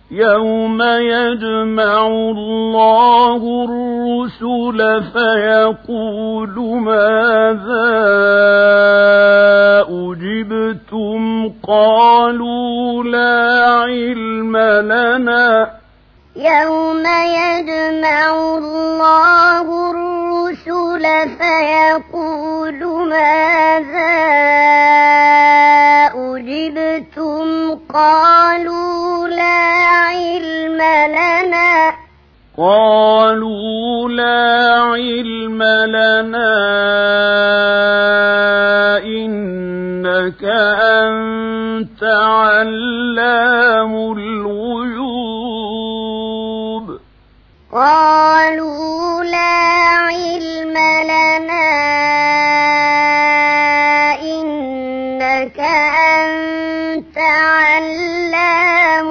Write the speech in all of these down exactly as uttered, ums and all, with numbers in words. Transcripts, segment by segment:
يوم يجمع الله الرسل فيقول ماذا أجبتم قالوا لا علم لنا يوم يجمع الله الرسل فيقول ماذا أجبتم قالوا لا علم لنا قالوا لا علم لنا إنك أنت علام الغيوب قالوا لا علم لنا إنك أنت علام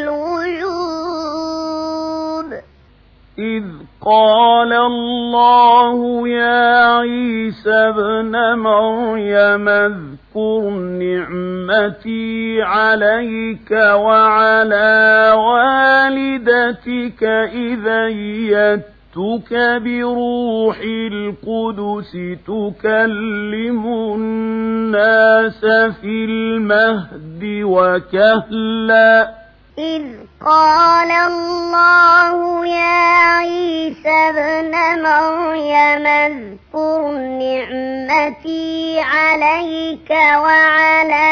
الغيوب إذ قال الله يا عيسى ابن مريم اذكر نعمتي عليك وعلى والدتك إذ أيدتك بروح القدس تكلم الناس في المهد وكهلا إذ قال الله يا عيسى ابن مريم اذكر نعمتي عليك وعلى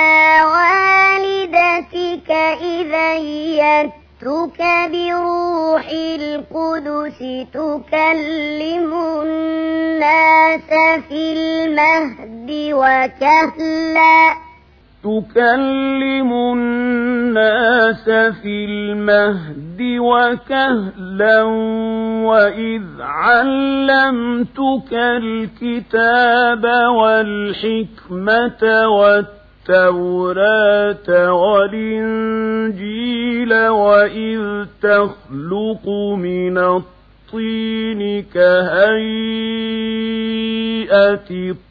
والدتك إذ أيدتك بروح القدس تكلم الناس في المهد وكهلا تكلم الناس في المهد وكهلا وإذ علمتك الكتاب والحكمة والتوراة والإنجيل وإذ تخلق من الطين كهيئة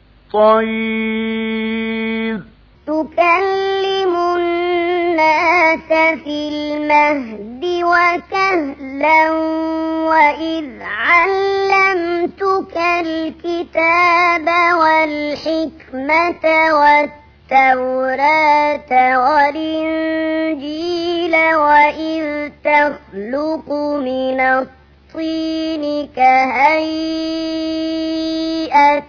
الطير تكلم الناس في المهد وكهلا وإذ علمتك الكتاب والحكمة والتوراة والإنجيل وإذ تخلق من الطين كهيئة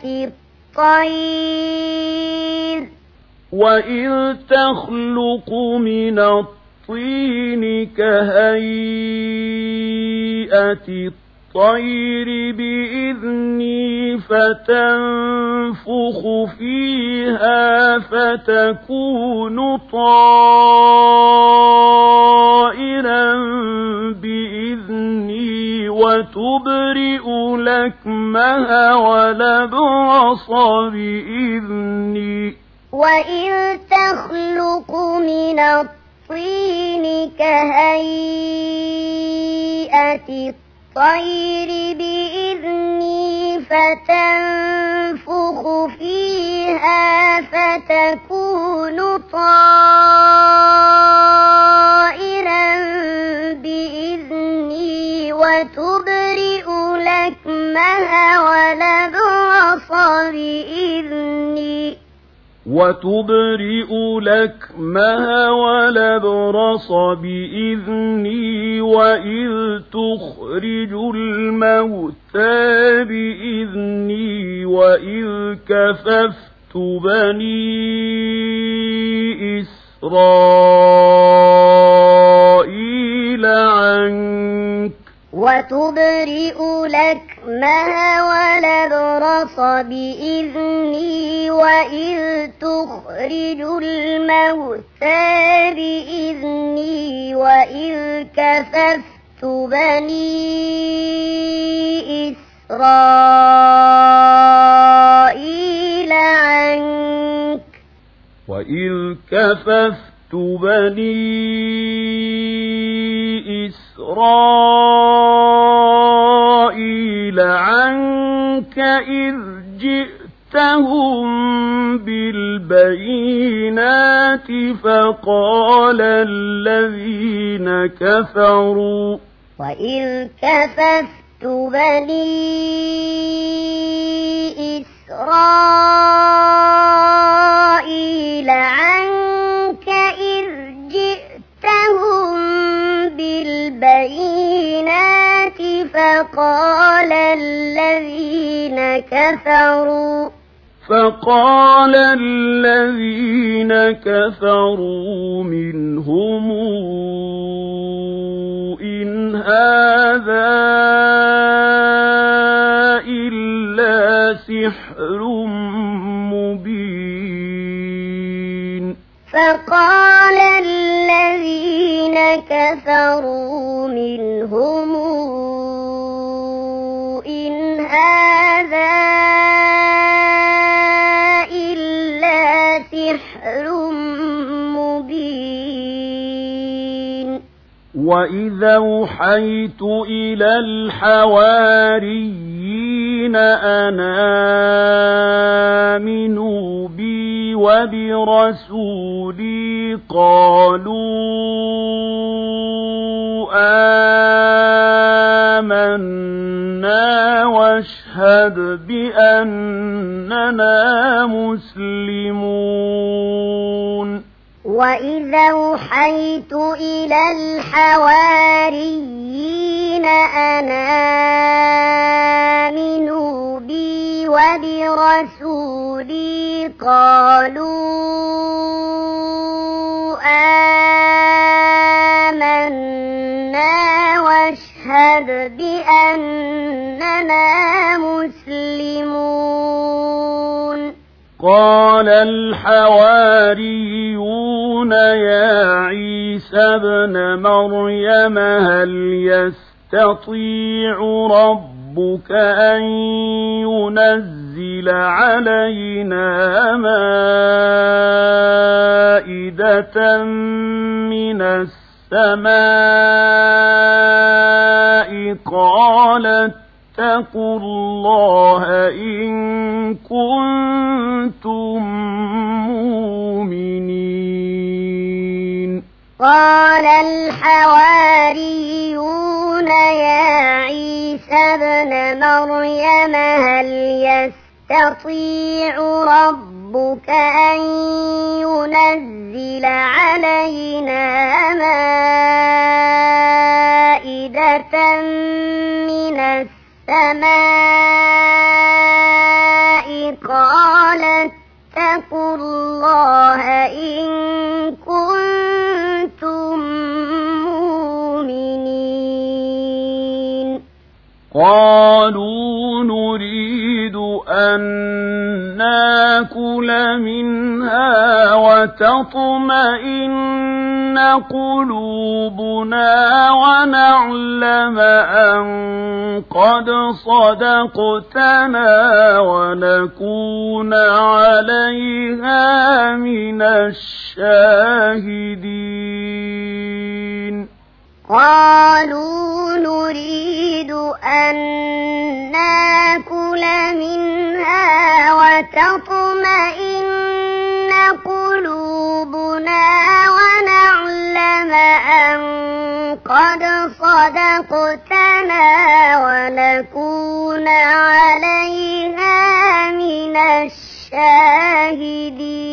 الطير وإذ تخلق من الطين كهيئة الطير بإذني فتنفخ فيها فتكون طائرا بإذني وتبرئ لكمها ولبرص بإذني وإذ تخلق من الطين كهيئة الطير بإذني فتنفخ فيها فتكون طائرا بإذني وتبرئ لكمها ولبرص بإذني وتبرئ لكمها ولبرص بإذني وإذ تخرج الموتى بإذني وإذ كففت بني إسرائيل عنك وتبرئ لكمها ولبرص بإذني وإذ تخرج الموتى بإذني وإذ كففت بني إسرائيل عنك وإذ كففت بني إسرائيل عنك إذ جئتهم بالبينات فقال الذين كفروا وإذ كففت بني إسرائيل عنك إذ جئتهم بالبينات فقال الذين كفروا فقال الذين كفروا منهم إن هذا إلا سحر مبين فقال الذين كفروا منهم إن هذا إلا سحر مبين وإذا أوحيت إلى الحواريين أن آمنوا بي وبرسولي قالوا آمنا واشهد بأننا مسلمون وإذا أوحيت إلى الحواريين أن آمنوا بي وبرسولي قالوا آمنا واشهد بأننا مسلمون قال الحواريون يا عيسى ابن مريم هل يستطيع ربك أن ينزل علينا مائدة من السماء قال اتقوا الله إن كنتم مؤمنين قال الحواريون يا عيسى ابن مريم هل يستطيع ربك أن ينزل علينا مائدة من السماء قال اتقوا الله إن كنتم مؤمنين قالوا نريد أن ناكل منها وتطمئن قلوبنا ونعلم أن قد صدقتنا ونكون عليها من الشاهدين قالوا نريد أن ناكل منها وتطمئن قلوبنا ونعلم أن قد صدقتنا ونكون عليها من الشاهدين